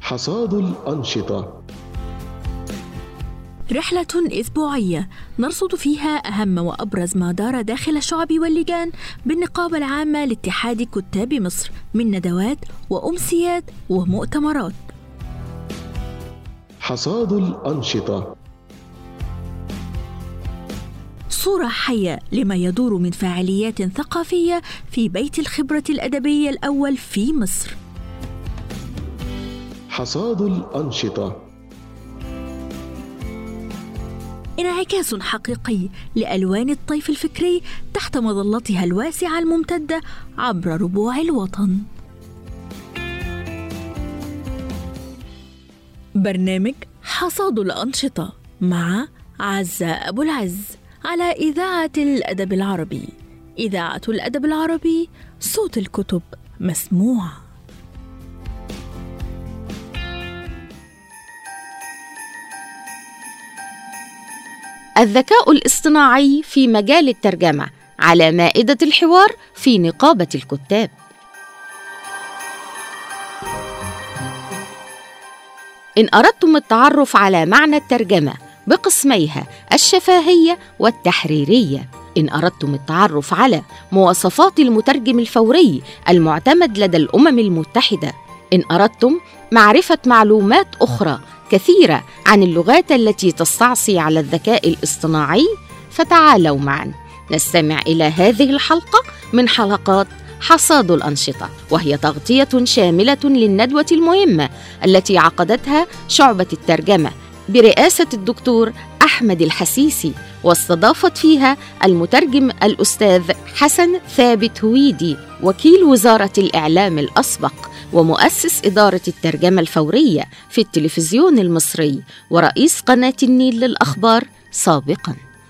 حصاد الأنشطة. رحلة أسبوعية نرصد فيها أهم وأبرز ما دار داخل الشعب واللجان بالنقابة العامة لاتحاد كتاب مصر من ندوات وأمسيات ومؤتمرات. حصاد الأنشطة، صورة حية لما يدور من فعاليات ثقافية في بيت الخبرة الأدبية الأول في مصر. حصاد الأنشطة، انعكاس حقيقي لألوان الطيف الفكري تحت مظلتها الواسعة الممتدة عبر ربوع الوطن. برنامج حصاد الأنشطة مع عزة أبو العز على إذاعة الأدب العربي. إذاعة الأدب العربي، صوت الكتب مسموع. الذكاء الاصطناعي في مجال الترجمة على مائدة الحوار في نقابة الكتاب. إن أردتم التعرف على معنى الترجمة بقسميها الشفهية والتحريرية، إن أردتم التعرف على مواصفات المترجم الفوري المعتمد لدى الأمم المتحدة، إن أردتم معرفة معلومات أخرى كثيرة عن اللغات التي تستعصي على الذكاء الاصطناعي، فتعالوا معا نستمع إلى هذه الحلقة من حلقات حصاد الأنشطة، وهي تغطية شاملة للندوة المهمة التي عقدتها شعبة الترجمة برئاسة الدكتور أحمد الحسيسي، واستضافت فيها المترجم الأستاذ حسن ثابت هويدي، وكيل وزارة الإعلام الأسبق ومؤسس إدارة الترجمة الفورية في التلفزيون المصري ورئيس قناة النيل للأخبار سابقاً.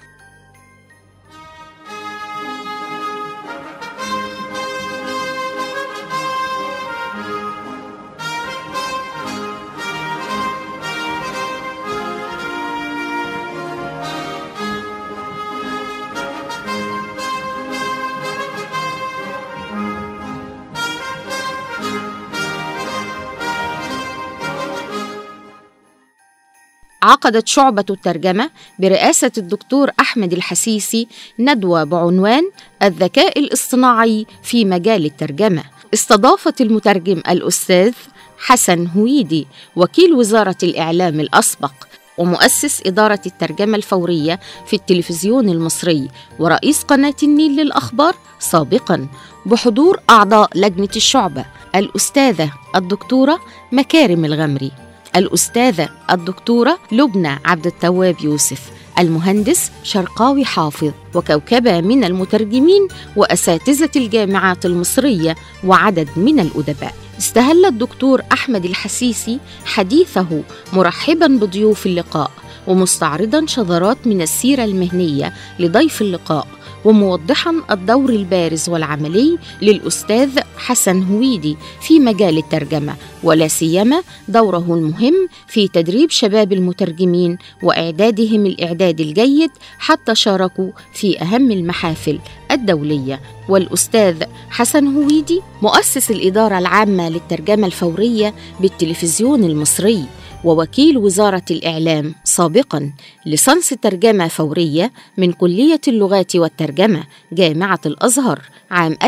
عقدت شعبة الترجمة برئاسة الدكتور أحمد الحسيسي ندوة بعنوان الذكاء الاصطناعي في مجال الترجمة. استضافت المترجم الأستاذ حسن هويدي، وكيل وزارة الإعلام الأسبق ومؤسس إدارة الترجمة الفورية في التلفزيون المصري ورئيس قناة النيل للأخبار سابقاً، بحضور أعضاء لجنة الشعبة الأستاذة الدكتورة مكارم الغمري، الأستاذة الدكتورة لبنى عبد التواب يوسف، المهندس شرقاوي حافظ، وكوكبة من المترجمين وأساتذة الجامعات المصرية وعدد من الأدباء. استهل الدكتور أحمد الحسيسي حديثه مرحباً بضيوف اللقاء ومستعرضاً شذرات من السيرة المهنية لضيف اللقاء، وموضحاً الدور البارز والعملي للأستاذ حسن هويدي في مجال الترجمة، ولا سيما دوره المهم في تدريب شباب المترجمين وإعدادهم الإعداد الجيد حتى شاركوا في أهم المحافل الدولية. والأستاذ حسن هويدي مؤسس الإدارة العامة للترجمة الفورية بالتلفزيون المصري ووكيل وزارة الإعلام سابقاً، ليسانس ترجمة فورية من كلية اللغات والترجمة جامعة الأزهر عام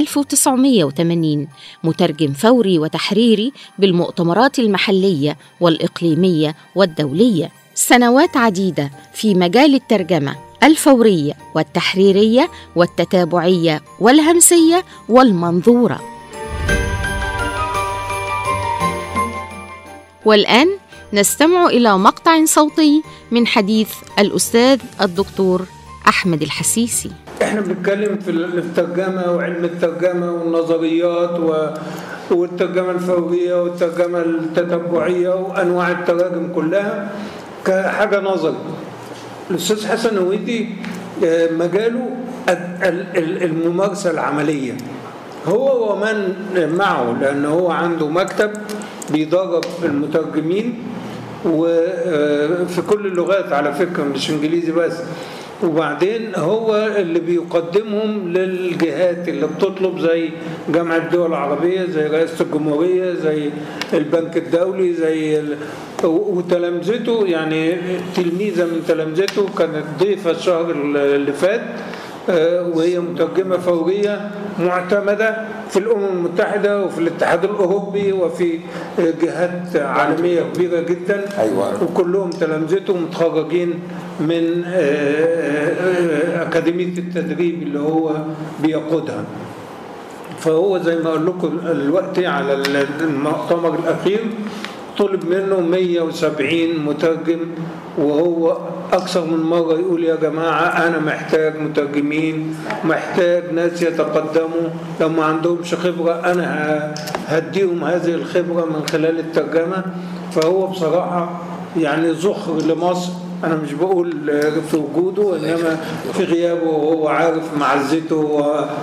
1980، مترجم فوري وتحريري بالمؤتمرات المحلية والإقليمية والدولية، سنوات عديدة في مجال الترجمة الفورية والتحريرية والتتابعية والهمسية والمنظورة. والآن نستمع إلى مقطع صوتي من حديث الأستاذ الدكتور أحمد الحسيسي. احنا بنتكلم في الترجمة وعلم الترجمة والنظريات والترجمة الفورية والترجمة التتبعية وأنواع التراجم كلها كحاجة نظري. الأستاذ حسن هويدي مجاله الممارسة العملية، هو ومن معه، لأنه هو عنده مكتب بيدرب المترجمين وفي كل اللغات على فكرة، مش إنجليزي بس، وبعدين هو اللي بيقدمهم للجهات اللي بتطلب زي جامعة الدول العربية، زي رئاسة الجمهورية، زي البنك الدولي، زي وتلامذته. يعني تلميذة من تلامذته كانت ضيفة الشهر اللي فات، وهي مترجمة فورية معتمدة في الأمم المتحدة وفي الاتحاد الأوروبي وفي جهات عالمية كبيرة جدا. أيوة. وكلهم تلامذته متخرجين من أكاديمية التدريب اللي هو بيقودها. فهو زي ما أقول لكم الوقت على المؤتمر الأخير طلب منه 170 مترجم، وهو أكثر من مرة يقول يا جماعة أنا محتاج مترجمين، محتاج ناس يتقدموا، لو ما عندهمش خبرة أنا هديهم هذه الخبرة من خلال الترجمة. فهو بصراحة يعني ذخر لمصر. أنا مش بقول في وجوده، إنما في غيابه هو عارف معزته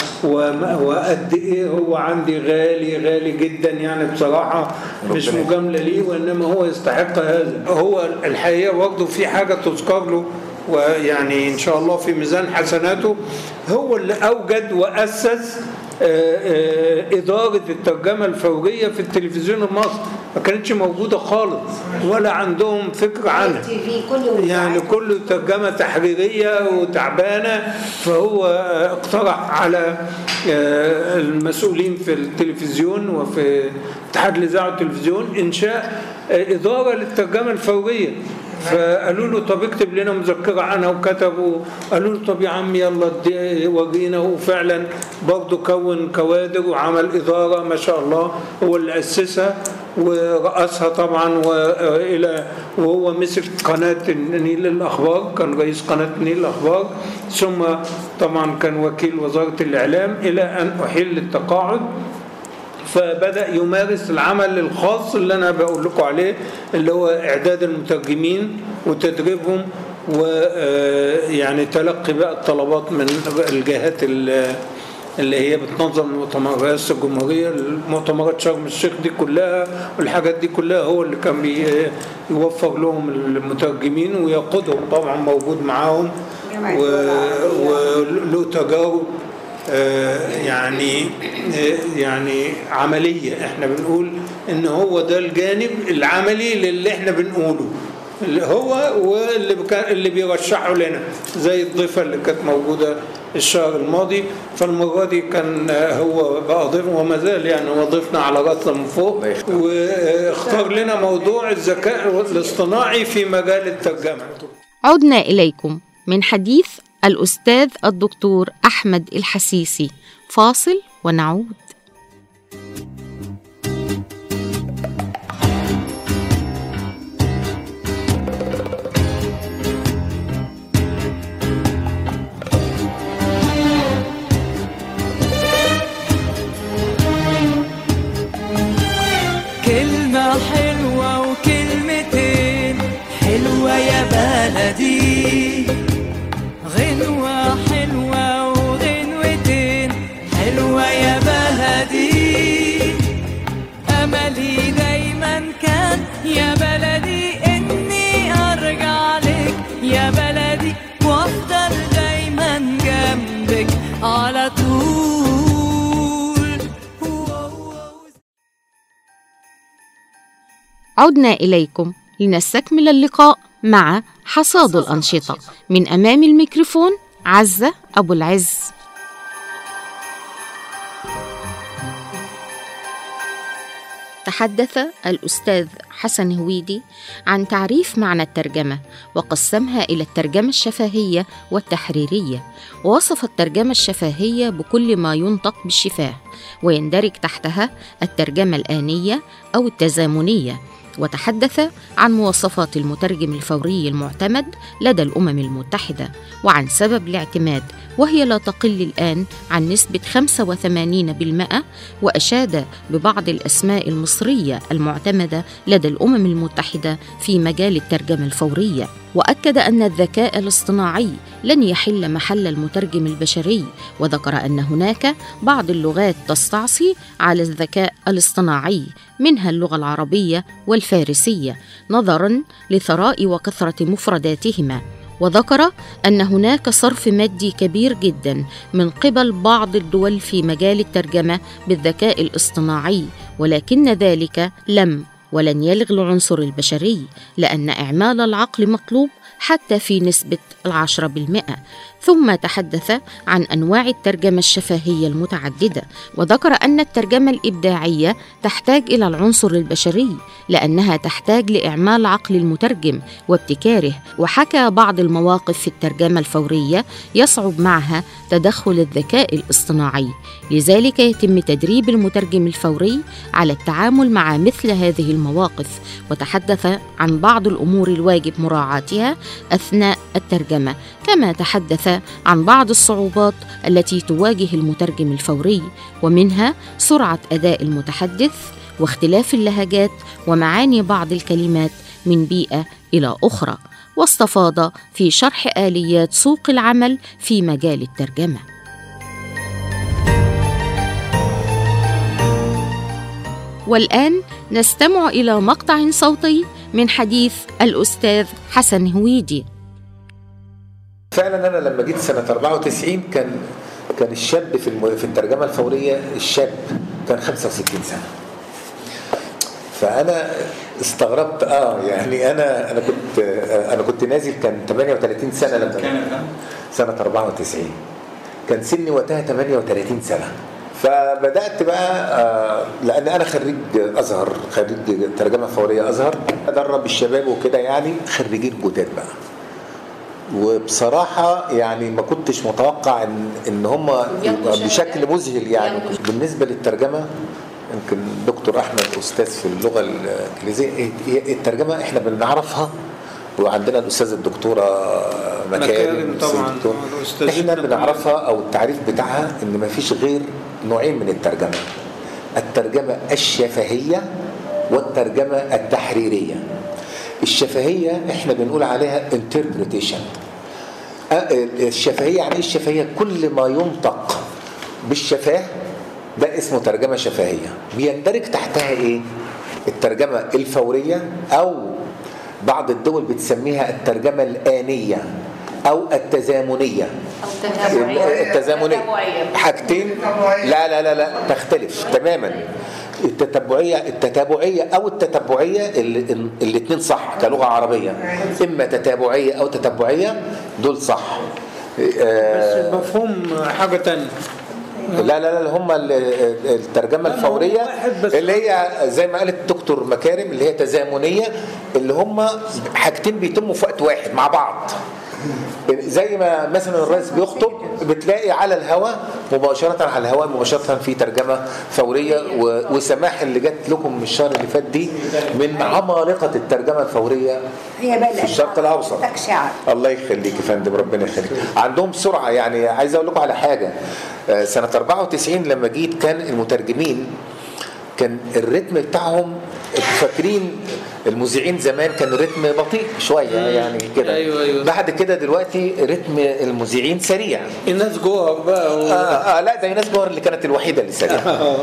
وقد إيه هو عندي غالي جدا يعني بصراحة، مش مجاملة ليه، وإنما هو يستحق هذا. هو الحقيقة برضه في حاجة تذكر له، ويعني إن شاء الله في ميزان حسناته. هو اللي أوجد وأسس إدارة الترجمة الفورية في التلفزيون المصري، ما كانتش موجودة خالص ولا عندهم فكرة عنها، يعني كله ترجمة تحريرية وتعبانة. فهو اقترح على المسؤولين في التلفزيون وفي اتحاد الإذاعة والتلفزيون إنشاء إدارة للترجمة الفورية. فقالوا له طب اكتب لنا مذكرة عنها، وكتبوا. قالوا له طب يا عم يلا ورينا. وفعلا برضه كون كوادر وعمل إدارة ما شاء الله، هو اللي أسسها ورأسها طبعا. وهو مسك قناة النيل الأخبار، كان رئيس قناة النيل الأخبار، ثم طبعا كان وكيل وزارة الإعلام إلى أن أحيل التقاعد. فبدأ يمارس العمل الخاص اللي أنا بقول لكم عليه، اللي هو إعداد المترجمين وتدريبهم، ويعني تلقي بقى الطلبات من الجهات اللي هي بتنظم مؤتمرات رئاسة الجمهورية، المؤتمرات شرم الشيخ دي كلها والحاجات دي كلها. هو اللي كان بيوفر لهم المترجمين ويقودهم، طبعا موجود معاهم وله تجارب يعني عملية. احنا بنقول ان هو ده الجانب العملي للي احنا بنقوله، اللي هو واللي بيرشحه لنا، زي الضيفة اللي كانت موجودة الشهر الماضي. فالمرة دي كان هو بقى ضيف، وما زال يعني هو ضيفنا على راسنا من فوق، واختار لنا موضوع الذكاء الاصطناعي في مجال الترجمة. عدنا إليكم من حديث الأستاذ الدكتور أحمد الحسيسي. فاصل ونعود. كلمة حلوة وكلمتين حلوة يا بلدي، غنوة حلوة وغنوتين حلوة يا بلدي. أملي دايما كان يا بلدي إني أرجع لك يا بلدي، وأفضل دايما جنبك على طول. عدنا إليكم لنستكمل اللقاء مع حصاد الأنشطة. من أمام الميكروفون عزة أبو العز. تحدث الأستاذ حسن هويدي عن تعريف معنى الترجمة، وقسمها إلى الترجمة الشفهية والتحريرية، ووصف الترجمة الشفهية بكل ما ينطق بالشفاه، ويندرج تحتها الترجمة الآنية أو التزامنية. وتحدث عن مواصفات المترجم الفوري المعتمد لدى الأمم المتحدة، وعن سبب الاعتماد، وهي لا تقل الآن عن نسبة 85%، وأشاد ببعض الأسماء المصرية المعتمدة لدى الأمم المتحدة في مجال الترجمة الفورية. وأكد أن الذكاء الاصطناعي لن يحل محل المترجم البشري، وذكر أن هناك بعض اللغات تستعصي على الذكاء الاصطناعي، منها اللغة العربية والفارسية، نظراً لثراء وكثرة مفرداتهما. وذكر أن هناك صرف مادي كبير جدا من قبل بعض الدول في مجال الترجمة بالذكاء الاصطناعي، ولكن ذلك ولن يلغي العنصر البشري، لأن إعمال العقل مطلوب حتى في نسبة 10%. ثم تحدث عن أنواع الترجمة الشفهية المتعددة، وذكر أن الترجمة الإبداعية تحتاج إلى العنصر البشري لأنها تحتاج لإعمال عقل المترجم وابتكاره، وحكى بعض المواقف في الترجمة الفورية يصعب معها تدخل الذكاء الاصطناعي، لذلك يتم تدريب المترجم الفوري على التعامل مع مثل هذه المواقف، وتحدث عن بعض الأمور الواجب مراعاتها أثناء الترجمة، كما تحدث عن بعض الصعوبات التي تواجه المترجم الفوري، ومنها سرعة أداء المتحدث واختلاف اللهجات ومعاني بعض الكلمات من بيئة إلى أخرى، واستفاض في شرح آليات سوق العمل في مجال الترجمة. والآن نستمع إلى مقطع صوتي من حديث الأستاذ حسن هويدي. فعلا أنا لما جيت سنة 94 كان الشاب في الترجمة الفورية، الشاب كان 65 سنة. فأنا استغربت يعني أنا كنت نازل كان 38 سنة لما سنة 94 كان سني وقتها 38 سنة. فبدأت بقى لأن أنا خريج أزهر، خريج ترجمة فورية أزهر، أدرب الشباب وكده، يعني خريجين جداد بقى. وبصراحة يعني ما كنتش متوقع إن هم بشكل مذهل يعني. بالنسبة للترجمة يمكن دكتور أحمد أستاذ في اللغة الإنجليزية، الترجمة إحنا بنعرفها، وعندنا الأستاذ الدكتورة مكارم طبعا إحنا بنعرفها، أو التعريف بتاعها إن ما فيش غير نوعين من الترجمة: الترجمة الشفهية والترجمة التحريرية. الشفهية احنا بنقول عليها interpretation. الشفهية يعني ايه؟ الشفهية كل ما ينطق بالشفاه ده اسمه ترجمة شفهية. بيندرج تحتها ايه؟ الترجمة الفورية، او بعض الدول بتسميها الترجمة الآنية او التزامنية. التزامنية حاجتين، لا تختلف تماما. التتابعية أو التتبعية الاثنين صح كلغة عربية، إما تتابعية أو تتبعية، دول صح. بس مفهوم حاجة تانية. لا هم الترجمة الفورية اللي هي زي ما قالت الدكتور مكارم اللي هي تزامنية، اللي هم حاجتين بيتموا في وقت واحد مع بعض. زي ما مثلا الرئيس بيخطب بتلاقي على الهواء مباشرة، على الهواء مباشرة في ترجمة فورية. وسماح اللي جت لكم الشهر اللي فات دي من عمالقة الترجمة الفورية في الشرق الأوسط. الله يخليك يا فندم، ربنا يخليك. عندهم سرعة. يعني عايز أقول لكم على حاجة، سنة 94 لما جيت كان المترجمين كان الريتم بتاعهم، فاكرين المذيعين زمان كان الريتم بطيء شويه يعني كده. أيوة. بعد كده دلوقتي ريتم المذيعين سريع. الناس جوهر بقى لا ده الناس جوهر اللي كانت الوحيده اللي سريعه.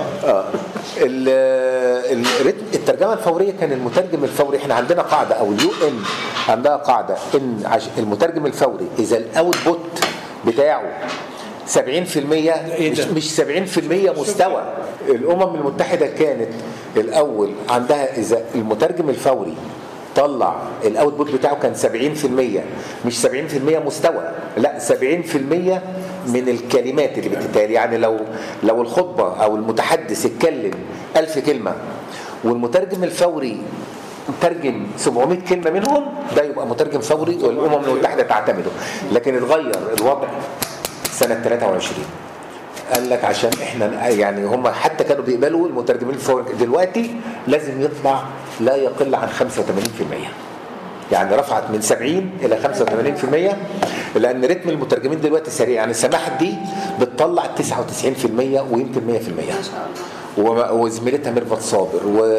الترجمه الفوريه كان المترجم الفوري، احنا عندنا قاعده او UN عندها قاعده ان المترجم الفوري اذا الاوتبوت بتاعه 70% مش 70% مستوى. الأمم المتحدة كانت الأول عندها إذا المترجم الفوري طلع الأوتبوت بتاعه كان 70%، مش 70% مستوى، لا 70% من الكلمات اللي بتتقال. يعني لو الخطبة أو المتحدث اتكلم 1000 كلمة والمترجم الفوري ترجم 700 كلمة منهم، ده يبقى مترجم فوري والأمم المتحدة تعتمده. لكن اتغير الوضع سنة 23، قال لك عشان احنا يعني هم حتى كانوا بيقبلوا المترجمين الفوري، دلوقتي لازم يطلع لا يقل عن 85%. يعني رفعت من 70 إلى 85%، لأن رتم المترجمين دلوقتي سريع. يعني سماح دي بتطلع 99% ويمكن 100%. وزميلتها ميرفت صابر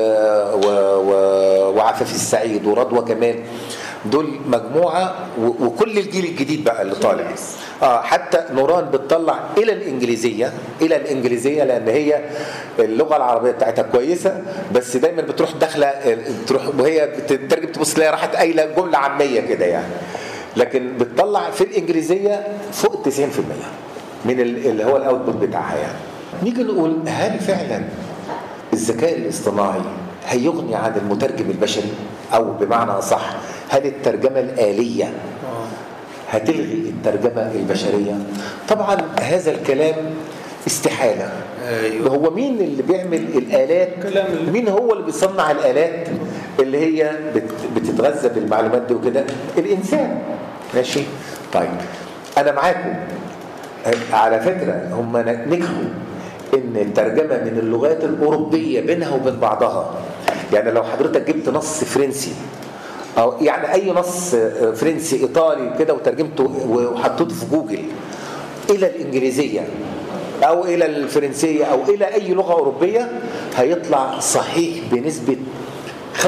وعفافي السعيد ورضوى كمال، دول مجموعة. وكل الجيل الجديد بقى اللي طالع، حتى نوران بتطلع إلى الإنجليزية لأن هي اللغة العربية بتاعتها كويسة، بس دايما بتروح داخلة، وهي بتترجم تبص لها راحت قايلة جملة عامية كده يعني. لكن بتطلع في الانجليزيه فوق 90% من اللي هو الاوتبوت بتاعها يعني. نيجي نقول هل فعلا الذكاء الاصطناعي هيغني عن المترجم البشري؟ او بمعنى اصح هل الترجمه الآلية هتلغي الترجمه البشريه؟ طبعا هذا الكلام استحاله. هو مين اللي بيعمل الآلات؟ مين هو اللي بيصنع الآلات اللي هي بتتغذى بالمعلومات دي وكده؟ الإنسان. ماشي؟ طيب أنا معاكم. على فكرة هم نجحوا إن الترجمة من اللغات الأوروبية بينها وبين بعضها، يعني لو حضرتك جبت نص فرنسي أو يعني أي نص فرنسي إيطالي كده وترجمته وحطيته في جوجل إلى الإنجليزية أو إلى الفرنسية أو إلى أي لغة أوروبية هيطلع صحيح بنسبة 85%.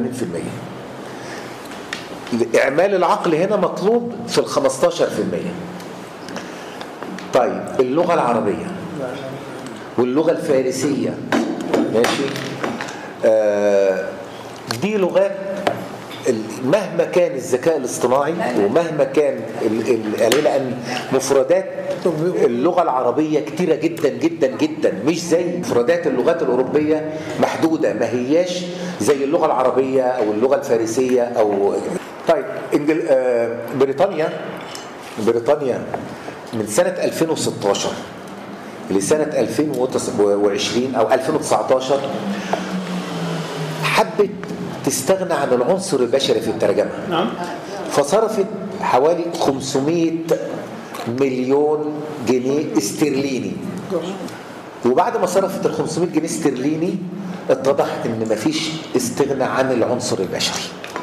إعمال العقل هنا مطلوب في 15%. طيب اللغة العربية واللغة الفارسية ماشي، دي لغات مهما كان الذكاء الاصطناعي ومهما كان لأن مفردات اللغة العربية كتيرة جدا جدا جدا، مش زي مفردات اللغات الأوروبية محدودة، ما هياش زي اللغة العربية أو اللغة الفارسية أو. طيب بريطانيا من سنة 2016 لسنة 2020 أو 2019 حبت تستغنى عن العنصر البشري في الترجمة. نعم. فصرفت حوالي 500 مليون جنيه استرليني. وبعد ما صرفت ال 500 جنيه استرليني اتضح ان مفيش استغنى عن العنصر البشري.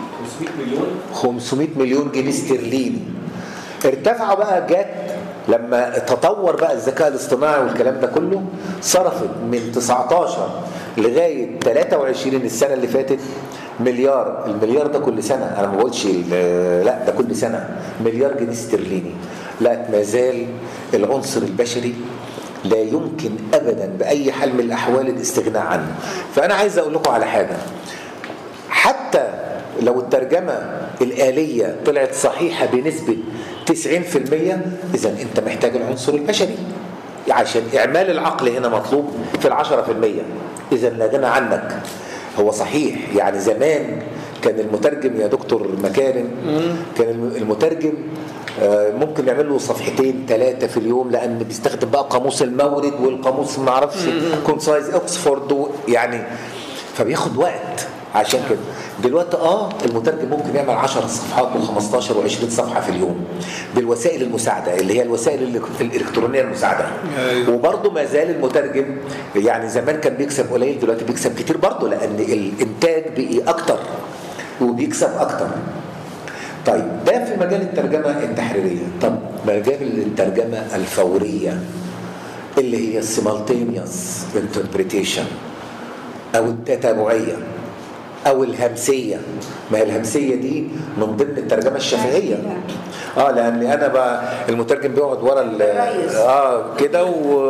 500 مليون جنيه استرليني. ارتفعوا بقى جت لما تطور بقى الذكاء الاصطناعي والكلام ده كله، صرفت من 19 لغايه 23 السنه اللي فاتت مليار. المليار ده كل سنه، انا ما بقولش لا، ده كل سنه مليار جنيه استرليني. لا، ما زال العنصر البشري لا يمكن ابدا باي حال من الاحوال الاستغناء عنه. فانا عايز اقول لكم على حاجه، حتى لو الترجمه الآلية طلعت صحيحه بنسبه 90%، اذا انت محتاج العنصر البشري عشان اعمال العقل هنا مطلوب في 10%. اذا لا غنى عنك. هو صحيح يعني زمان كان المترجم يا دكتور مكارم، كان المترجم ممكن يعمل له صفحتين 3 في اليوم، لان بيستخدم بقى قاموس المورد والقاموس ما اعرفش كونسايز اوكسفورد يعني، فبياخد وقت. عشان كده دلوقتي المترجم ممكن يعمل 10 صفحات و15 و20 صفحه في اليوم بالوسائل المساعده اللي هي الوسائل الالكترونيه المساعده. وبرضه ما زال المترجم يعني زمان كان بيكسب قليل، دلوقتي بيكسب كتير برضه، لان الانتاج بقي اكتر وبيكسب اكتر. طيب ده في مجال الترجمه التحريريه. طب مجال الترجمه الفوريه اللي هي السيمالتينيوس انتربريتيشن او التتابعيه او الهمسيه. ما هي الهمسيه دي من ضمن الترجمه الشفهيه. لان انا بقى المترجم بيقعد ورا كده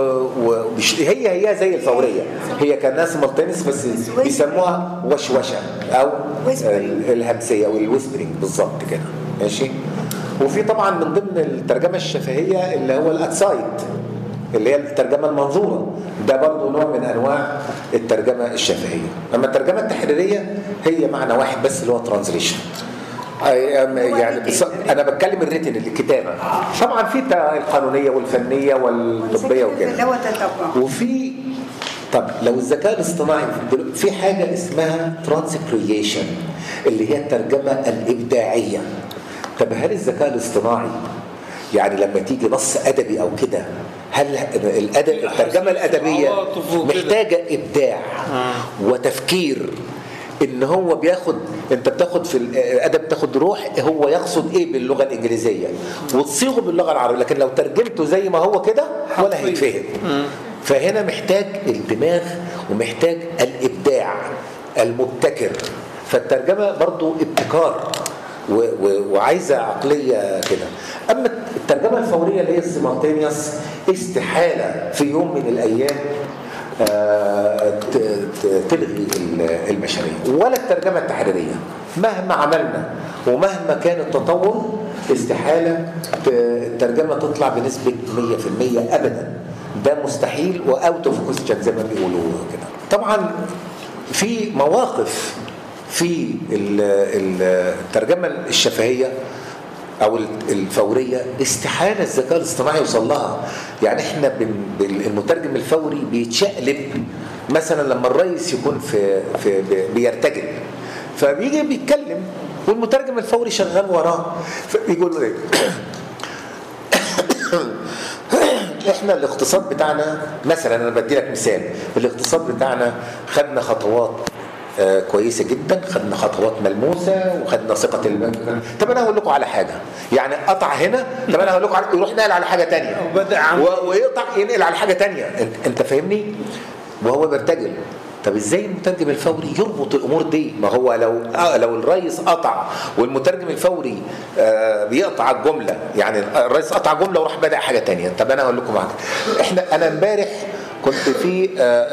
هي زي الفوريه، هي كانها سيمالتينيوس بس بيسموها وشوشه او الهمسيه او الويسبرنج بالظبط كده. ماشي. وفي طبعا من ضمن الترجمه الشفهيه اللي هو الاتسايد اللي هي الترجمه المنظوره، ده برضه نوع من انواع الترجمه الشفهيه. اما الترجمه التحريريه هي معنى واحد بس اللي هو ترانزليشن. يعني انا بتكلم الريتن الكتابه. طبعا في القانونيه والفنيه والطبيه وكده. وفي طب لو الذكاء الاصطناعي في حاجه اسمها ترانسكريشن اللي هي الترجمه الابداعيه. طب هل الذكاء الاصطناعي يعني لما تيجي نص ادبي او كده، هل الترجمه الادبيه محتاجه ابداع وتفكير؟ ان هو بياخد، انت بتاخد في الادب تاخد روح هو يقصد ايه باللغه الانجليزيه وتصيغه باللغه العربيه، لكن لو ترجمته زي ما هو كده ولا هيتفهم. فهنا محتاج الدماغ ومحتاج الابداع المبتكر. فالترجمه برضو ابتكار وعايزه عقليه كده. اما الترجمه الفوريه اللي هي السيمالتينيوس، استحاله في يوم من الايام تلغي البشريه ولا الترجمه التحريريه. مهما عملنا ومهما كان التطور استحاله الترجمه تطلع بنسبه 100% ابدا، ده مستحيل واوت اوف كويستشن زي ما بيقولوا كده. طبعا في مواقف في الترجمه الشفهيه او الفوريه استحاله الذكاء الاصطناعي يوصل لها. يعني احنا المترجم الفوري بيتشقلب مثلا لما الرئيس يكون في بيرتجل، فبيجي بيتكلم والمترجم الفوري شغال وراه، فبيقول له ايه احنا الاقتصاد بتاعنا مثلا، انا بدي لك مثال، الاقتصاد بتاعنا خدنا خطوات كويسه جدا، خدنا خطوات ملموسه وخدنا ثقه البنك. طب انا هقول لكم على حاجه، يعني قطع هنا، طب انا هقول لكم يروح نقل على حاجه ثانيه ويقطع ينقل على حاجه ثانيه، انت فاهمني؟ وهو بيرتجل. طب ازاي المترجم الفوري يربط الامور دي؟ ما هو لو الرئيس قطع والمترجم الفوري بيقطع الجمله، يعني الرئيس قطع جمله وراح بدأ حاجه ثانيه. طب انا هقول لكم حاجه، انا امبارح كنت في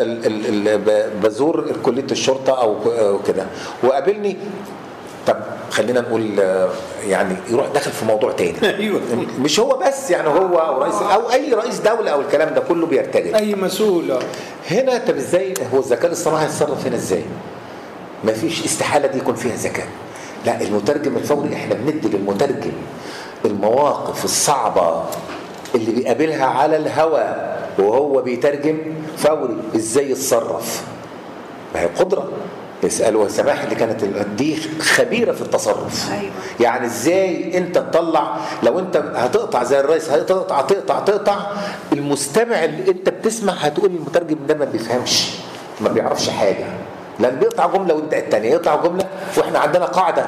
بزور كليه الشرطه او كده، وقابلني، طب خلينا نقول يعني يروح داخل في موضوع تاني. ايوه، مش هو بس، يعني هو او رئيس او اي رئيس دوله او الكلام ده كله بيرتجل، اي مسؤول هنا. طب ازاي هو الذكاء الاصطناعي هيتصرف هنا ازاي؟ ما فيش استحاله دي يكون فيها ذكاء. لا، المترجم الفوري احنا بندي للمترجم المواقف الصعبه اللي بيقابلها على الهواء وهو بيترجم فوري، ازاي يتصرف. ما هي قدره. يسألوا سماح اللي كانت دي خبيرة في التصرف. أيوة. يعني ازاي انت تطلع، لو انت هتقطع زي الرئيس هتقطع المستمع اللي انت بتسمع هتقول المترجم ده ما بيفهمش، ما بيعرفش حاجة، لان بيقطع جملة ويبدأ الثانية يقطع جملة. واحنا عندنا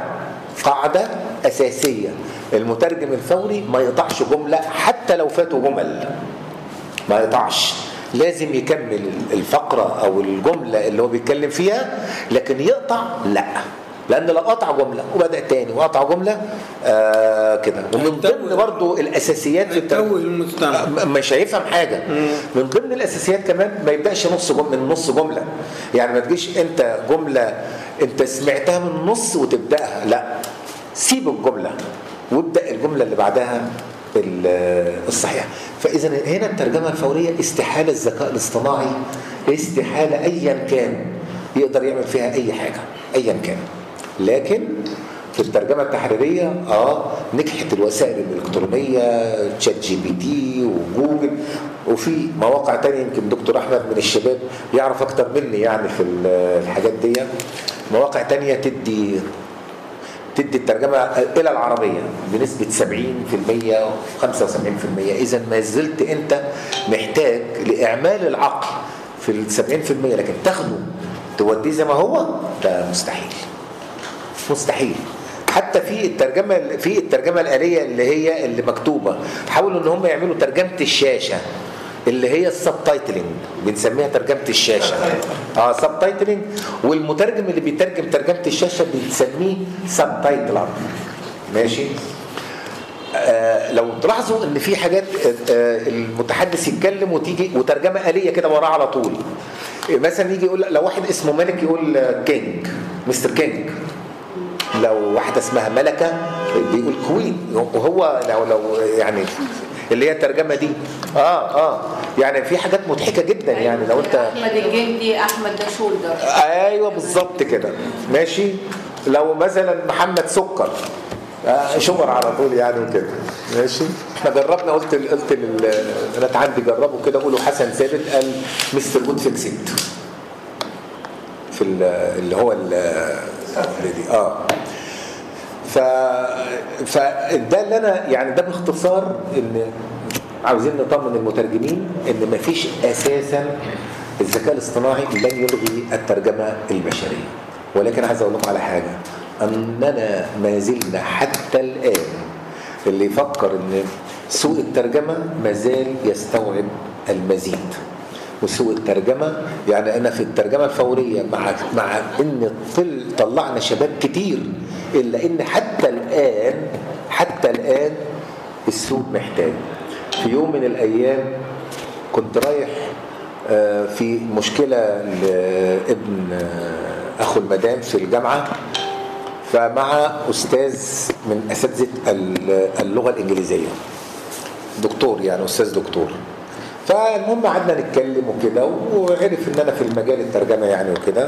قاعدة أساسية، المترجم الفوري ما يقطعش جملة حتى لو فاتوا جمل، ما يقطعش، لازم يكمل الفقرة أو الجملة اللي هو بيتكلم فيها. لكن يقطع لا، لأن لو قطع جملة وبدأ تاني وقطع جملة كده. ومن ضمن برضو الأساسيات التوه المستمع مش هيفهم حاجة. من ضمن الأساسيات كمان ما يبدأش نص جملة. يعني ما تجيش أنت جملة أنت سمعتها من النص وتبدأها، لا، سيب الجملة وابدأ الجملة اللي بعدها الصحيح. فإذا هنا الترجمة الفورية استحالة الذكاء الاصطناعي، استحالة أيا كان يقدر يعمل فيها أي حاجة أيا كان. لكن في الترجمة التحريرية نجحت الوسائل الإلكترونية، تشات جي بي تي وجوجل، وفي مواقع تانية يمكن دكتور أحمد من الشباب يعرف أكتر مني يعني في الحاجات دي. مواقع تانية تدي الترجمة إلى العربية بنسبة 70% و 75%. إذا ما زلت أنت محتاج لإعمال العقل في 70%، لكن تاخده توديه زي ما هو، ده مستحيل. حتى في الترجمة الآلية اللي مكتوبة، حاولوا ان هم يعملوا ترجمة الشاشة اللي هي السبتايتلينج، بنسميها ترجمة الشاشة. سبتايتلينج، والمترجم اللي بيترجم ترجمة الشاشة بنسميه سبتايتلر. ماشي. لو تلاحظوا ان في حاجات المتحدث يتكلم وتيجي وترجمة آلية كده وراه على طول. مثلا يجي يقول، لو واحد اسمه ملك يقول كينج، مستر كينج. لو واحدة اسمها ملكة بيقول كوين. وهو لو يعني اللي هي الترجمة دي يعني في حاجات مضحكة جدا. يعني لو انت احمد الجندي، احمد ده شولدر. ايوه بالظبط كده. ماشي. لو مثلا محمد سكر، شجر على طول يعني وكده. ماشي. احنا جربنا، قلت البنات عندي جربوا كده، قولوا حسن ثابت قال مستر جود فيكسيت في اللي هو دي. فده اللي انا يعني ده باختصار ان عاوزين نطمن المترجمين ان مفيش اساسا الذكاء الاصطناعي لن يلغي الترجمة البشرية. ولكن عايز اقول لكم على حاجة، اننا ما زلنا حتى الان اللي يفكر ان سوق الترجمة ما زال يستوعب المزيد. وسوق الترجمة يعني أنا في الترجمة الفورية مع إن طلعنا شباب كتير، إلا إن حتى الآن السوق محتاج. في يوم من الأيام كنت رايح في مشكلة لابن أخو المدام في الجامعة، فمع أستاذ من أساتذة اللغة الإنجليزية، دكتور يعني أستاذ دكتور. فالمهم قعدنا نتكلم وكده، وعرف إن أنا في المجال الترجمة يعني وكده،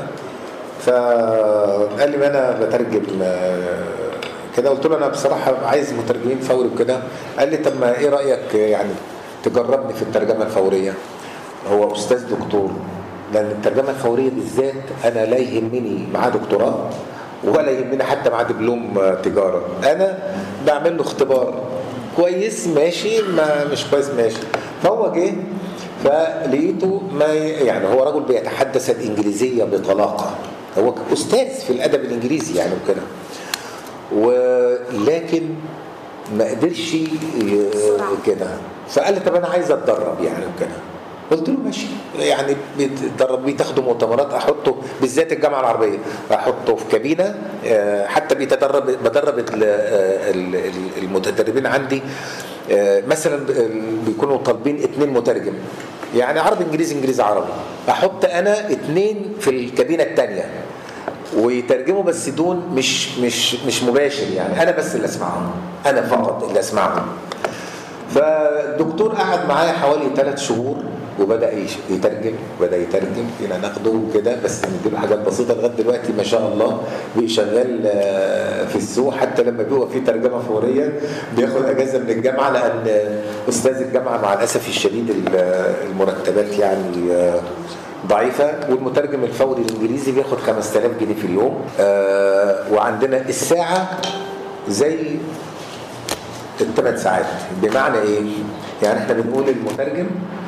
فقال لي أنا بترجم كده. قلت له أنا بصراحة عايز مترجمين فوري وكده. قال لي طب ما إيه رأيك يعني تجربني في الترجمة الفورية؟ هو أستاذ دكتور، لأن الترجمة الفورية بالذات أنا لا يهمني معاه دكتوراه ولا يهمني حتى معاه دبلوم تجارة، أنا بعمل له اختبار كويس ماشي، ما مش كويس ماشي. فهو جه فلقيته ما يعني هو رجل بيتحدث الإنجليزية بطلاقة، هو أستاذ في الأدب الإنجليزي يعني وكده، ولكن ما قدرش كده. فقال لي طب أنا عايز أتدرب يعني وكده. قلت له ماشي، يعني بتاخدوا مؤتمرات، احطه بالذات الجامعه العربيه احطه في كابينه، حتى بدرب المتدربين عندي، مثلا بيكونوا طالبين 2 مترجم، يعني عربي انجليزي انجليزي عربي، احط انا 2 في الكابينه الثانيه ويترجموا، بس دون مش مباشر، يعني انا بس اللي اسمعهم، انا فقط اللي اسمعهم. فالدكتور قعد معايا حوالي 3 شهور وبدأ يترجم فينا ناخده وكده، بس نديله حاجات بسيطة. لغاية دلوقتي ما شاء الله شغال في السوق، حتى لما بيبقى فيه ترجمة فورية بياخد أجازة من الجامعة، لأن أستاذ الجامعة مع الأسف الشديد المرتبات يعني ضعيفة، والمترجم الفوري الإنجليزي بياخد 5000 جنيه في اليوم، وعندنا الساعة زي 8 ساعات. بمعنى إيه؟ يعني احنا بنقول المترجم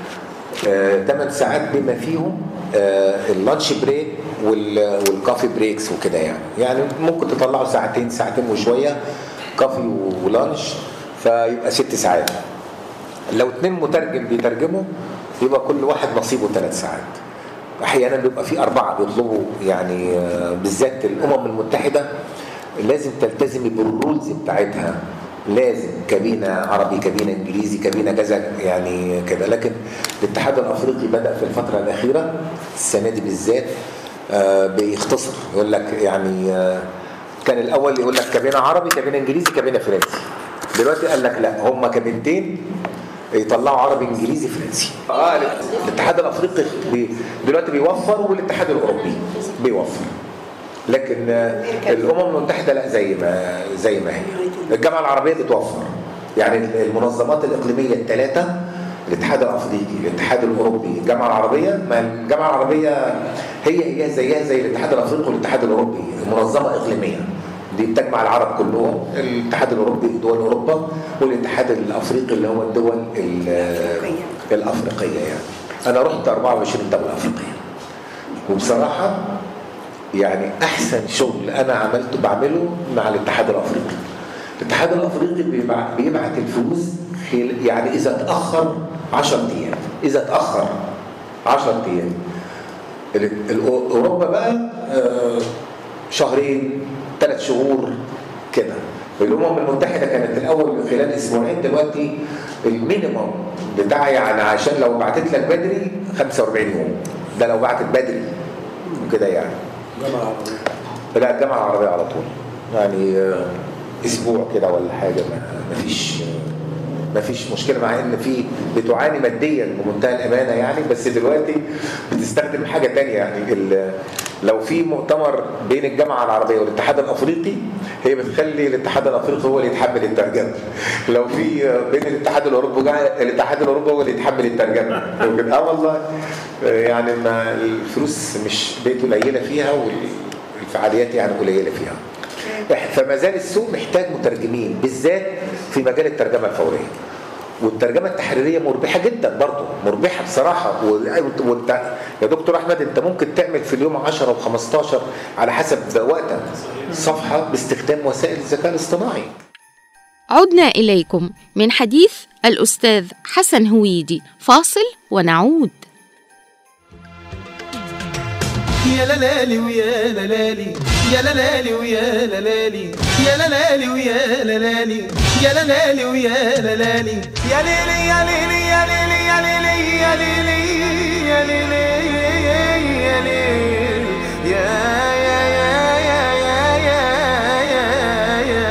8 ساعات بما فيهم اللانش بريك والكافي بريكس وكده، يعني ممكن تطلعوا ساعتين وشوية كافي ولانش، فيبقى 6 ساعات. لو 2 مترجم بيترجموا يبقى كل واحد نصيبه 3 ساعات. احيانا بيبقى في 4 بيطلبوا، يعني بالذات الامم المتحدة لازم تلتزم بالرولز بتاعتها، لازم كابينة عربي، كابينة انجليزي، كابينة كذا يعني كده. لكن الاتحاد الافريقي بدأ في الفترة الأخيرة السنة دي بالذات بيختصر، يقول لك يعني كان الأول يقول لك كابينة عربي، كابينة انجليزي، كابينة فرنسي. دلوقتي قال لك لا، هم كابينتين يطلعوا عربي انجليزي فرنسي. الاتحاد الافريقي دلوقتي بيوفر، والاتحاد الاوروبي بيوفر، لكن الامم المتحده لا، زي ما هي. الجامعه العربيه بتوفر، يعني المنظمات الاقليميه ال3، الاتحاد الافريقي، الاتحاد الاوروبي، الجامعه العربيه. ما الجامعه العربيه هي زيها زي الاتحاد الافريقي والاتحاد الاوروبي، منظمه اقليميه دي بتجمع العرب كلهم. الاتحاد الاوروبي دول اوروبا، والاتحاد الافريقي اللي هو الدول الافريقيه. يعني انا رحت 24 دوله افريقيه، وبصراحه يعني احسن شغل انا بعمله مع الاتحاد الافريقي. الاتحاد الافريقي بيبعت الفلوس يعني اذا اتاخر 10 ايام، اذا اتاخر 10 ايام. اوروبا بقى 2 شهرين 3 شهور كده. الامم المتحده كانت الاول خلال 2 أسبوع، دلوقتي المينيمم بتاعي يعني عشان لو بعتت لك بدري 45 يوم، ده لو بعتت بدري وكده يعني. الجامعة العربية؟ لا، الجامعة العربية على طول، يعني اسبوع كده ولا حاجة. ما فيش مشكلة، مع ان في بتعاني ماديا بمنتهى الامانة يعني، بس دلوقتي بتستخدم حاجة تانية. يعني لو في مؤتمر بين الجامعة العربية والاتحاد الافريقي، هي بتخلي الاتحاد الافريقي هو اللي يتحمل الترجمة. لو في بين الاتحاد الاوروبي، الاتحاد الاوروبي هو اللي يتحمل الترجمة. والله يعني ما الفلوس مش بقت قليلة فيها، والفعاليات يعني قليلة فيها. فما زال السوق محتاج مترجمين، بالذات في مجال الترجمة الفورية. والترجمة التحريرية مربحة جدا برضه، مربحة بصراحة. وانت يا دكتور أحمد، انت ممكن تعمل في اليوم 10 و15 على حسب وقتك صفحة باستخدام وسائل الذكاء الاصطناعي. عدنا إليكم من حديث الأستاذ حسن هويدي، فاصل ونعود. يا لالي ويا لالي، يا لالي ويا لالي، يا لالي ويا لالي، يا لالي ويا لالي، يا ليلي يا ليلي يا ليلي يا ليلي يا ليلي يا ليلي يا ليلي يا يا يا يا يا يا يا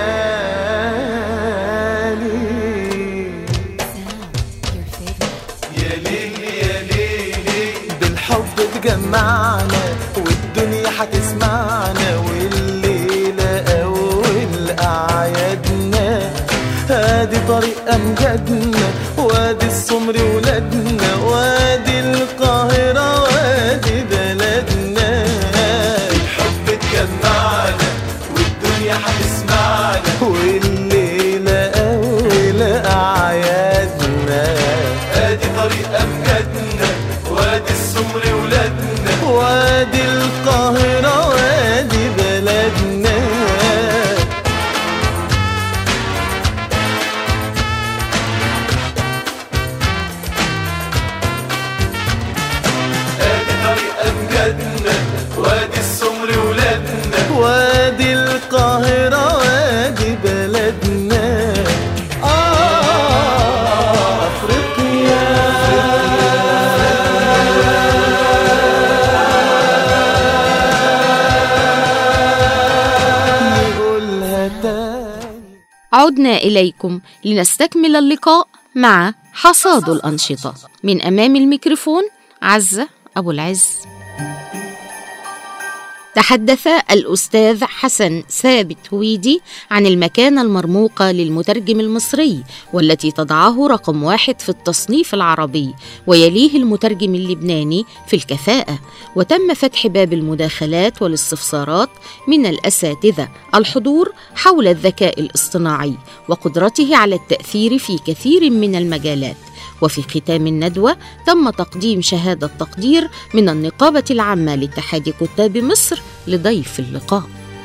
يا ليلي يا ليلي بالحب تجمعنا والدنيا هتسمعنا والليلة أول أعيادنا هادي طريق أمجادنا وادي السمر ولادنا وادي القاهرة وادي بلدنا الحب تجمعنا والدنيا هتسمعنا والليلة أول أعيادنا ادي طريق أمجادنا وادي السمر ولادنا وادي القاهرة وادي بلدنا وادي السمر ولادنا وادي القاهرة وادي بلدنا أفريقيا نقولها تاني. عدنا إليكم لنستكمل اللقاء مع حصاد الأنشطة. من أمام الميكروفون عزة أبو العز. تحدث الأستاذ حسن ثابت هويدي عن المكانة المرموقة للمترجم المصري والتي تضعه رقم 1 في التصنيف العربي ويليه المترجم اللبناني في الكفاءة. وتم فتح باب المداخلات والاستفسارات من الأساتذة الحضور حول الذكاء الاصطناعي وقدرته على التأثير في كثير من المجالات. وفي ختام الندوة تم تقديم شهادة تقدير من النقابة العامة لاتحاد كتاب مصر لضيف اللقاء.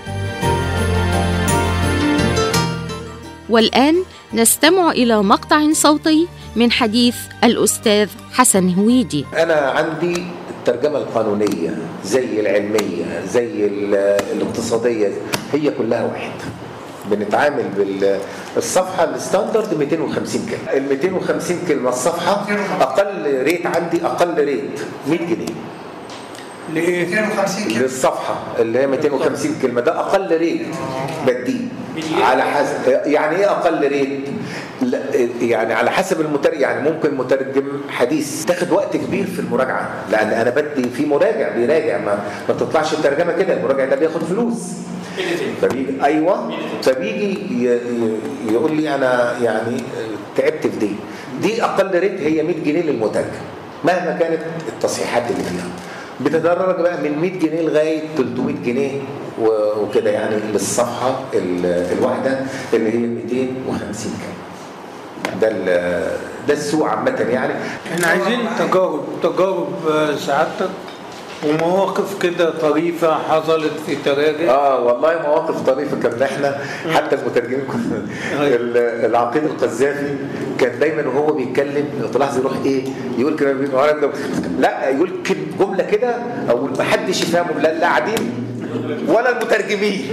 والآن نستمع إلى مقطع صوتي من حديث الأستاذ حسن هويدي. أنا عندي الترجمة القانونية زي العلمية زي الاقتصادية هي كلها واحد. بنتعامل بالصفحة الستاندرد 250 كلمة. ال 250 كلمة الصفحة أقل ريت عندي أقل ريت 100 جنيه. لإيه؟ 250 كلمة للصفحة اللي هي 250 كلمة ده أقل ريت بديه على حسب. يعني إيه أقل ريت؟ يعني على حسب المترجم. يعني ممكن مترجم حديث تاخد وقت كبير في المراجعة لأن أنا بدي في مراجع بيراجع ما تطلعش الترجمة كده. المراجع ده بياخد فلوس. فبيجي فبيجي يقول لي انا يعني تعبت في دي اقل ريت هي 100 جنيه للمترجم مهما كانت التصحيحات اللي فيها. بتتدرج بقى من 100 جنيه لغايه 300 جنيه وكده يعني للصفحه الواحده اللي هي 250 كلمه. ده السوق عامه يعني. احنا عايزين تجارب سعادتك ومواقف كده طريفة حصلت في تراجع. والله مواقف طريفة. كنا احنا حتى المترجمين كنا العقيد القذافي كان دايما وهو بيتكلم تلاحظ يروح ايه يقول كده لا يقول جملة كده او ما حدش يفهمه لا قاعدين ولا المترجمين.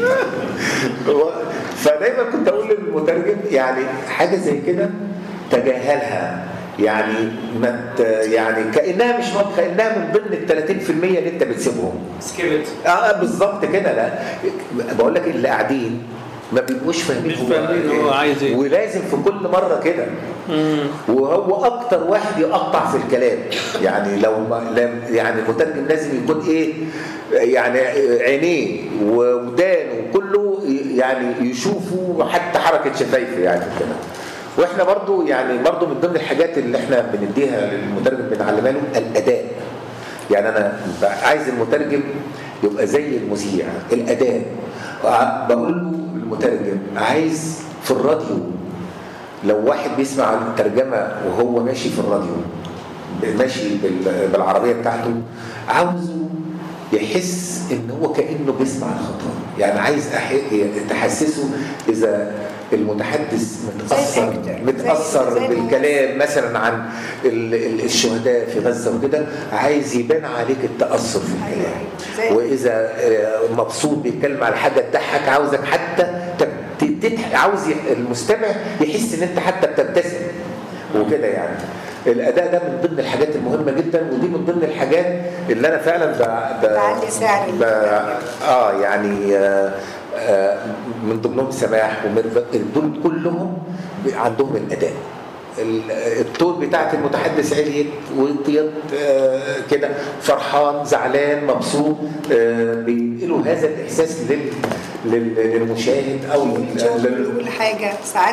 فدايما كنت اقول للمترجم يعني حاجة زي كده تجاهلها يعني يعني كأنها مش كأنها من ضمن ال 30% اللي انت بتسيبهم. سكيبت. بالظبط كده. لا بقول لك اللي قاعدين ما بيبقوش فاهمين هو عايز ايه. ولازم في كل مره كده. وهو اكتر واحد يقطع في الكلام. يعني لو يعني المترجم لازم يكون ايه يعني عينيه ودانه وكله يعني يشوفوا حتى حركه شفايفه يعني كده. واحنا برضو يعني برضو من ضمن الحاجات اللي احنا بنديها للمترجم بنعلمها له الاداء. يعني انا عايز المترجم يبقى زي المذيع. الاداء بقول له المترجم عايز في الراديو لو واحد بيسمع الترجمه وهو ماشي في الراديو ماشي بالعربيه بتاعته عاوزه يحس ان هو كانه بيسمع الخطاب. يعني عايز تحسسه اذا المتحدث متأثر بالكلام مثلا عن الشهداء في غزة وكده عايز يبان عليك التأثر في الكلام. وإذا مبسوط بيتكلم على حاجة تضحك عاوزك حتى عاوز المستمع يحس ان انت حتى بتبتسم وكده يعني. الاداء ده من ضمن الحاجات المهمه جدا، ودي من ضمن الحاجات اللي انا فعلا تعلي سعر يعني من ضمنهم سماح وميرفت، دول كلهم عندهم الاداء. التون بتاعت المتحدث عليت وطيت كده، فرحان زعلان مبسوط، بينقلوا هذا الاحساس للمشاهد او يقول حاجه ساعات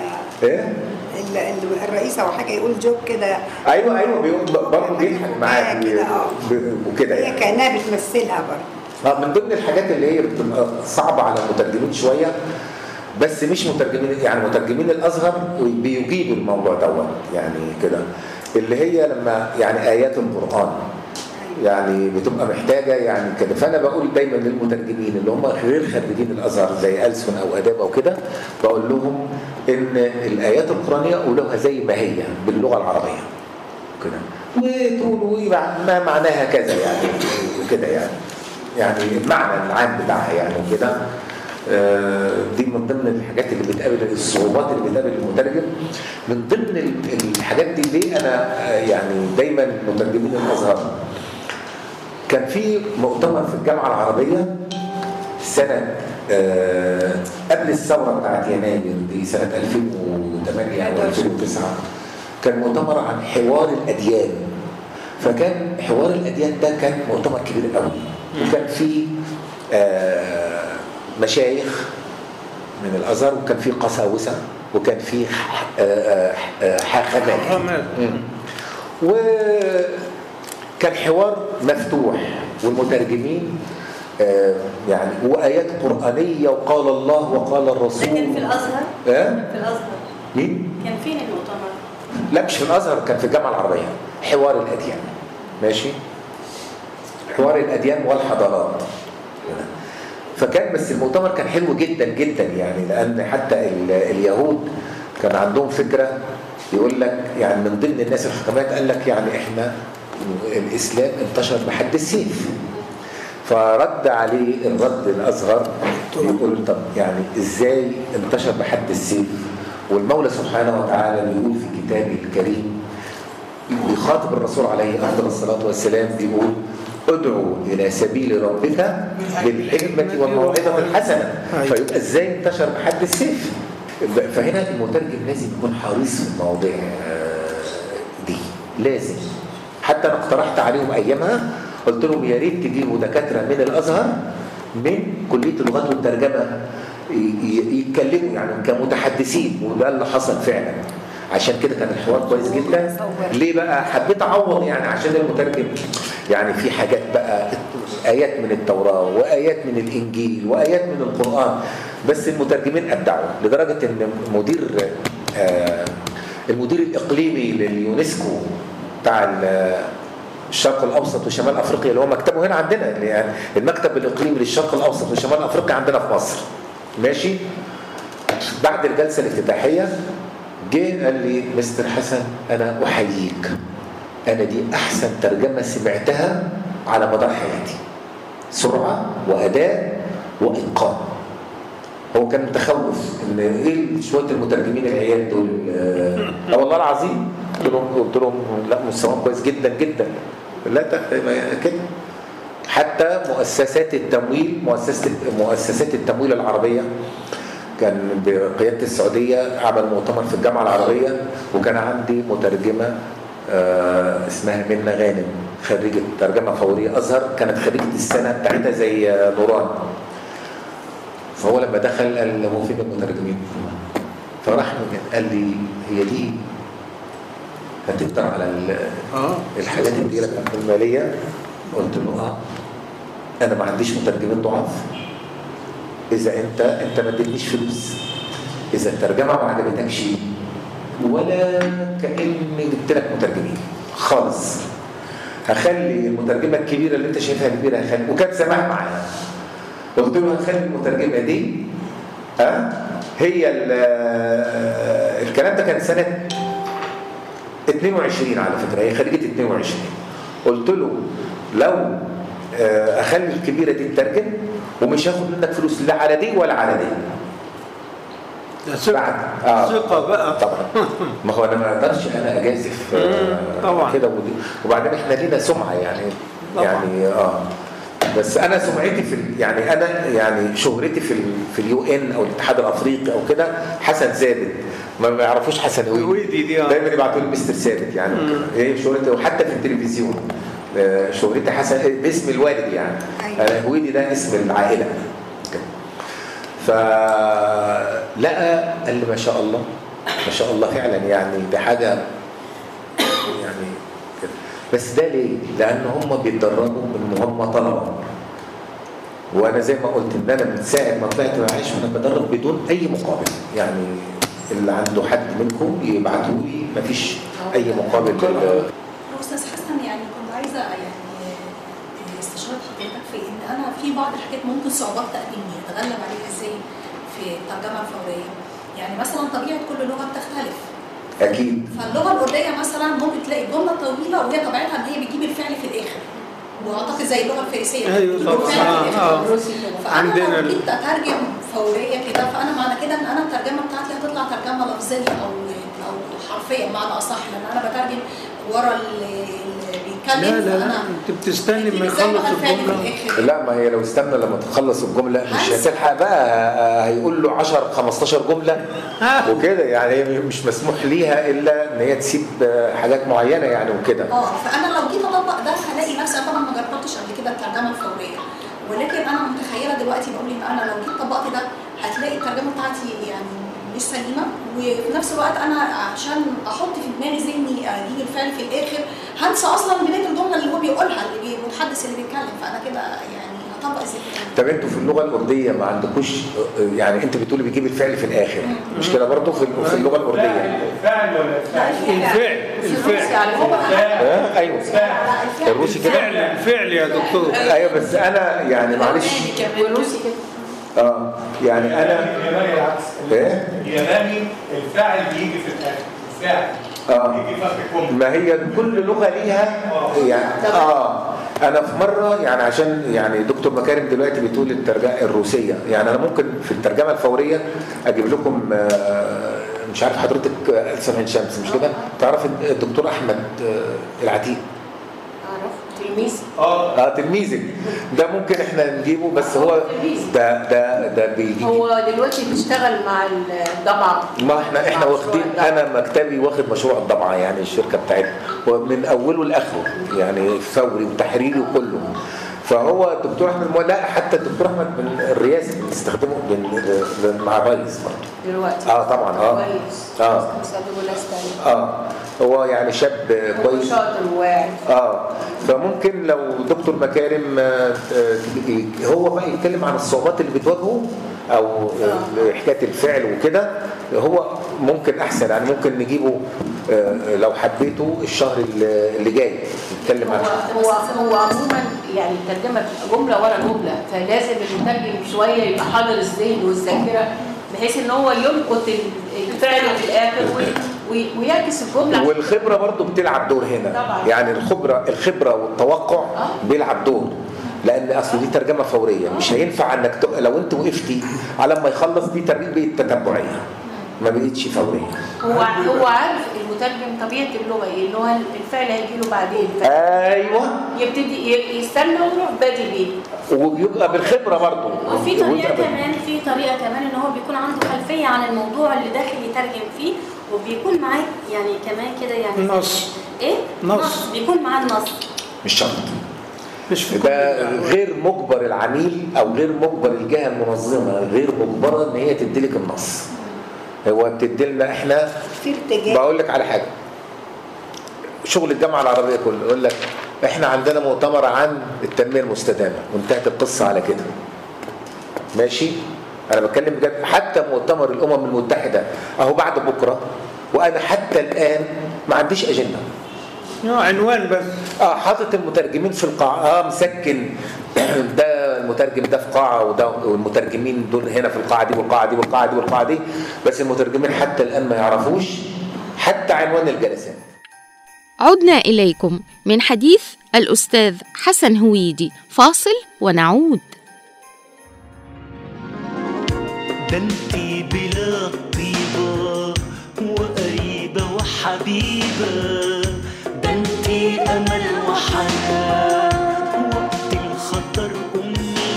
الرئيس او حاجه يقول جوك كده. ايوه برضه بيضحك معاك وكده، هي كانها بتمثلها برضه. من ضمن الحاجات اللي هي بتبقى صعبه على المترجمين شويه، بس مش مترجمين، يعني مترجمين الازهر بيجيبوا الموضوع دوت يعني كده، اللي هي لما يعني ايات القران يعني بتبقى محتاجه يعني كده. فانا بقول دايما للمترجمين اللي هم غير خريجين الازهر زي ألسن او اداب او كده، بقول لهم ان الايات القرانيه قولوها زي ما هي باللغه العربيه كده، وتقولوا ما معناها كذا يعني كده، يعني المعنى العام بتاعها يعني كده. دي من ضمن الحاجات اللي بتقابل الصعوبات اللي بتقابل المترجم. من ضمن الحاجات دي ليه انا يعني دايما مترجمين الازهر، كان في مؤتمر في الجامعه العربيه سنه قبل الثوره بتاعت يناير دي سنه 2008 او 2009، كان مؤتمر عن حوار الاديان. فكان حوار الاديان ده كان مؤتمر كبير قوي، وكان فيه مشايخ من الازهر، وكان فيه قساوسه، وكان فيه حاخامات، وكان حوار مفتوح، والمترجمين يعني وايات قرانيه وقال الله وقال الرسول. كان في الازهر؟ في الازهر. مين؟ كان فين المؤتمر؟ لا مش في الازهر، كان في الجامعه العربيه. حوار الاديان، ماشي، حوار الاديان والحضارات. فكان بس المؤتمر كان حلو جدا جدا يعني، لان حتى اليهود كان عندهم فكره، يقول لك يعني من ضمن الناس الحكمات قال لك يعني احنا الاسلام انتشر بحد السيف. فرد عليه الرد الازهر يقول طب يعني ازاي انتشر بحد السيف؟ والمولى سبحانه وتعالى بيقول في كتابه الكريم، بيخاطب الرسول عليه افضل الصلاه والسلام، بيقول ادعو الى سبيل ربك بالحكمه والموعظه الحسنه. فيبقى ازاي انتشر بحد السيف؟ فهنا المترجم لازم يكون حريص في المواضيع دي، لازم. حتى انا اقترحت عليهم ايامها، قلت لهم يا ريت تجيبوا دكاتره من الازهر من كليه اللغات والترجمه يتكلموا يعني كمتحدثين، وده اللي حصل فعلا. عشان كده كان الحوار كويس جدا. ليه بقى؟ حبيت اعوض يعني عشان المترجم يعني في حاجات بقى ايات من التوراه وايات من الانجيل وايات من القران، بس المترجمين ابدعوا لدرجه ان المدير الاقليمي لليونسكو بتاع الشرق الاوسط وشمال افريقيا، اللي هو مكتبه هنا عندنا، يعني المكتب الاقليمي للشرق الاوسط وشمال افريقيا عندنا في مصر، ماشي، بعد الجلسه الافتتاحيه جه قال لي مستر حسن انا احييك، انا دي احسن ترجمه سمعتها على مدار حياتي، سرعه واداء واتقان. هو كان متخوف ان ايه شويه المترجمين العيال دول، والله العظيم قلت لهم لا مستواهم كويس جدا جدا، لا كده. حتى مؤسسات التمويل، مؤسسات التمويل العربيه كان بقياده السعوديه عمل مؤتمر في الجامعه العربيه، وكان عندي مترجمه اسمها منى غانم، خريجه ترجمه فوريه ازهر، كانت خريجه السنه بتاعتها زي نوران. فهو لما دخل قال هو فين المترجمين؟ فراح قال لي هي دي هتقدر على الحاجات اللي لك الماليه؟ قلت له انا ما عنديش مترجمين ضعاف، اذا انت ما اديتنيش فلوس، اذا الترجمه ما عجبتكش ولا كاني جبت لك مترجمين خالص، هخلي المترجمه الكبيره اللي انت شايفها كبيره هخلي، وكان سماح معايا. قلت له هخلي المترجمه دي هي الكلام ده كان سنه 22 على فكره، هي خريجه 22. قلت له لو اخلي الكبيره دي تترجم ومش هاخد منك فلوس لا على دي ولا على دي، ثقة بقى طبعا. ما هو انا ما اقدرش انا اجازف طبعا كده وبعدين احنا لينا سمعه يعني طبعا. يعني بس انا سمعتي يعني انا يعني شهرتي في اليو ان او الاتحاد الافريقي او كده حسن ثابت. ما يعرفوش حسن هويدي دايما يبعتوا لي مستر ثابت يعني ايه شهرتي. وحتى في التلفزيون شهرتي حسن باسم الوالد يعني. انا هويدي ده اسم العائله. فلقى قال لي ما شاء الله ما شاء الله فعلا يعني ده حاجه يعني كده. بس ده ليه؟ لان هم بيتدربوا من هم طلبه. وانا زي ما قلت ان انا من ساعه ما طلعت معاش وانا بدرب بدون اي مقابل. يعني اللي عنده حد منكم يبعتوا لي مفيش اي مقابل. استاذ حسن يعني كنت عايزه يعني استشاره حضرتك في ان انا في بعض الحاجات ممكن صعوبات تقديمي اتغلب عليها ازاي في الترجمه الفوريه. يعني مثلا طبيعه كل لغه بتختلف اكيد. فاللغه الارديه مثلا ممكن تلاقي الجمله طويله وهي طبيعتها ان هي بتجيب الفعل في الاخر. واعتقد زي اللغه الفارسيه ايوه طبعا فانا لو جيت اترجم فوريه كده فانا معنى كده ان انا الترجمه بتاعتي هتطلع ترجمه لفظيه او حرفيه بمعنى اصح لان انا بترجم ورا اللي بيتكلم. لا انت بتستني لما يخلص الجمله. لا ما هي لو استنى لما تخلص الجمله مش هتلحق بقى. هيقول له 10 15 جمله وكده يعني مش مسموح ليها الا ان هي تسيب حاجات معينه يعني وكده. فانا لو جيت اطبق ده هلاقي نفسي طبعا ما جربتش قبل كده الترجمه الفوريه ولكن انا متخيله دلوقتي بقول ان انا لو جيت طبقت ده هتلاقي الترجمه بتاعتي يعني مش سليمه وفي نفس الوقت انا عشان احط في دماغي ذهني اجيب الفعل في الاخر هنسى اصلا بدايه الجمله اللي هو بيقولها المتحدث اللي بيتكلم. فانا كده يعني هطبق ازاي؟ طب انتوا في اللغه الارديه ما عندكوش يعني انت بتقولي بيجيب الفعل في الاخر مش كده برضه في اللغه الارديه؟ الفعل ولا الفعل ايوه الروسي كده الفعل يا دكتور. ايوه بس انا يعني معلش الروسي كده يعني انا الياباني العكس. الياباني الفاعل بيجي في الاخر. الفاعل بيجي في اخر الجمله. ما هي كل لغه ليها يعني انا في مره يعني عشان يعني دكتور مكارم دلوقتي بتقول الترجمه الروسيه يعني انا ممكن في الترجمه الفوريه اجيب لكم مش عارف حضرتك ألسن عين شمس مش كده؟ تعرف الدكتور احمد العتيق؟ تلميذ تلميذك ده ممكن احنا نجيبه بس هو ده بيجي هو دلوقتي بيشتغل مع الضبعه. ما احنا واخدين انا مكتبي واخد مشروع الضبعه يعني الشركه بتاعتنا ومن اوله لاخره يعني فوري وتحريري وكله. فهو الدكتور احمد لا حتى الدكتور احمد من الرئاسه بنستخدمه مع الرئيس برضه دلوقتي. طبعا هو يعني شاب كويس شاطر وواعي. فممكن لو دكتور مكارم هو بقى يتكلم عن الصعوبات اللي بتواجهه او حكايه الفعل وكده هو ممكن احسن يعني ممكن نجيبه لو حبيته الشهر اللي جاي نتكلم عن هو عموما يعني الترجمه بتبقى جمله ورا جمله فلازم المترجم شويه يبقى حاضر الذهن والذاكره بحيث ان هو يلقط الفعل في الاخر ويعكس الجمله. والخبره برضو بتلعب دور هنا طبعا. يعني الخبره والتوقع بيلعب دور لان اصل دي ترجمه فوريه مش هينفع انك لو انت وقفتي على ما يخلص دي ترجمه تتبعيه ما بقتش فوريه. هو عارف المترجم طبيعه اللغه ايه اللي هو الفعل هيجي له بعدين ايوه يبتدي يستنى ويروح بادي بيه ويبقى بالخبره برضه. وفي طريقه كمان ان هو بيكون عنده خلفيه عن الموضوع اللي داخل يترجم فيه وبيكون معاه يعني كمان كده يعني نص نص بيكون معاه النص مش شرط ده غير مجبر العميل او غير مجبر الجهه المنظمه غير مجبره ان هي تديلك النص. هو بتدي لنا احنا بقول لك على حاجه شغل الجامعه العربيه كله يقول لك احنا عندنا مؤتمر عن التنميه المستدامه وانتهت القصه على كده ماشي. انا بتكلم بجد حتى مؤتمر الامم المتحده اهو بعد بكره وانا حتى الان ما عنديش اجنده عنوان بس حاطط المترجمين في القاعه مسكن ده المترجم ده في قاعه وده والمترجمين دول هنا في القاعه دي والقاعه دي والقاعه دي والقاعه دي بس المترجمين حتى الان ما يعرفوش حتى عنوان الجلسات. عدنا إليكم من حديث الأستاذ حسن هويدي. فاصل ونعود. ده انتي بلا طيبة وقريبة وحبيبة، ده انتي أمل وحنان وقت الخطر أمي،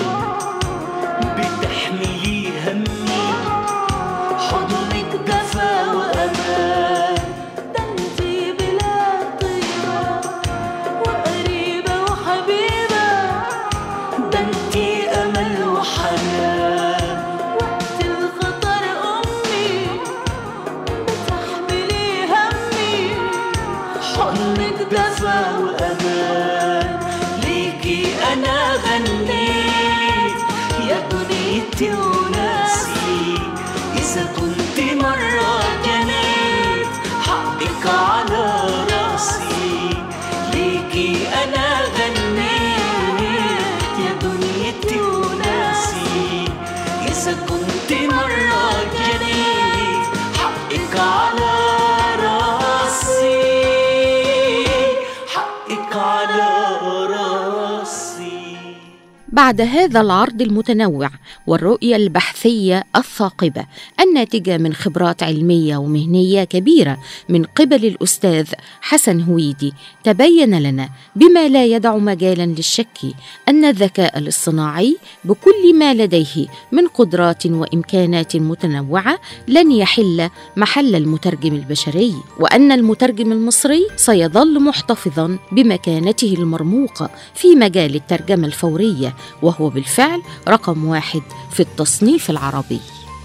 بتحملي همي حضنك دفا وأمان، ده انتي بلا طيبة وقريبة وحبيبة، ده انتي أمل وحنان وقت الخطر أمي، بتحملي همي حضنك دفا وأمان. ليكي أنا غنيت يا دنيتي وناسي، إذا كنت مرة جنيت حقك على راسي. ليكي أنا غنيت يا دنيتي وناسي، إذا كنت مرة جنيت حقك على راسي، حقك على راسي. بعد هذا العرض المتنوع والرؤية البحثية الثاقبة الناتجة من خبرات علمية ومهنية كبيرة من قبل الأستاذ حسن هويدي، تبين لنا بما لا يدع مجالا للشك أن الذكاء الاصطناعي بكل ما لديه من قدرات وإمكانات متنوعة لن يحل محل المترجم البشري، وأن المترجم المصري سيظل محتفظا بمكانته المرموقة في مجال الترجمة الفورية، وهو بالفعل رقم 1 في التصنيف العربي.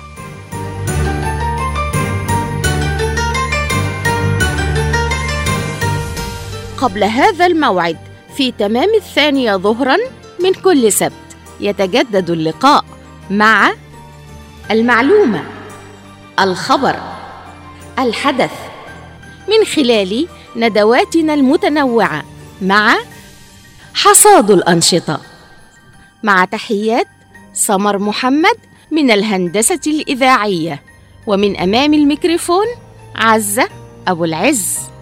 قبل هذا الموعد في تمام 2 ظهرا من كل سبت يتجدد اللقاء مع المعلومة، الخبر، الحدث، من خلال ندواتنا المتنوعة مع حصاد الأنشطة. مع تحيات سمر محمد من الهندسة الإذاعية، ومن أمام الميكروفون عزة أبو العز.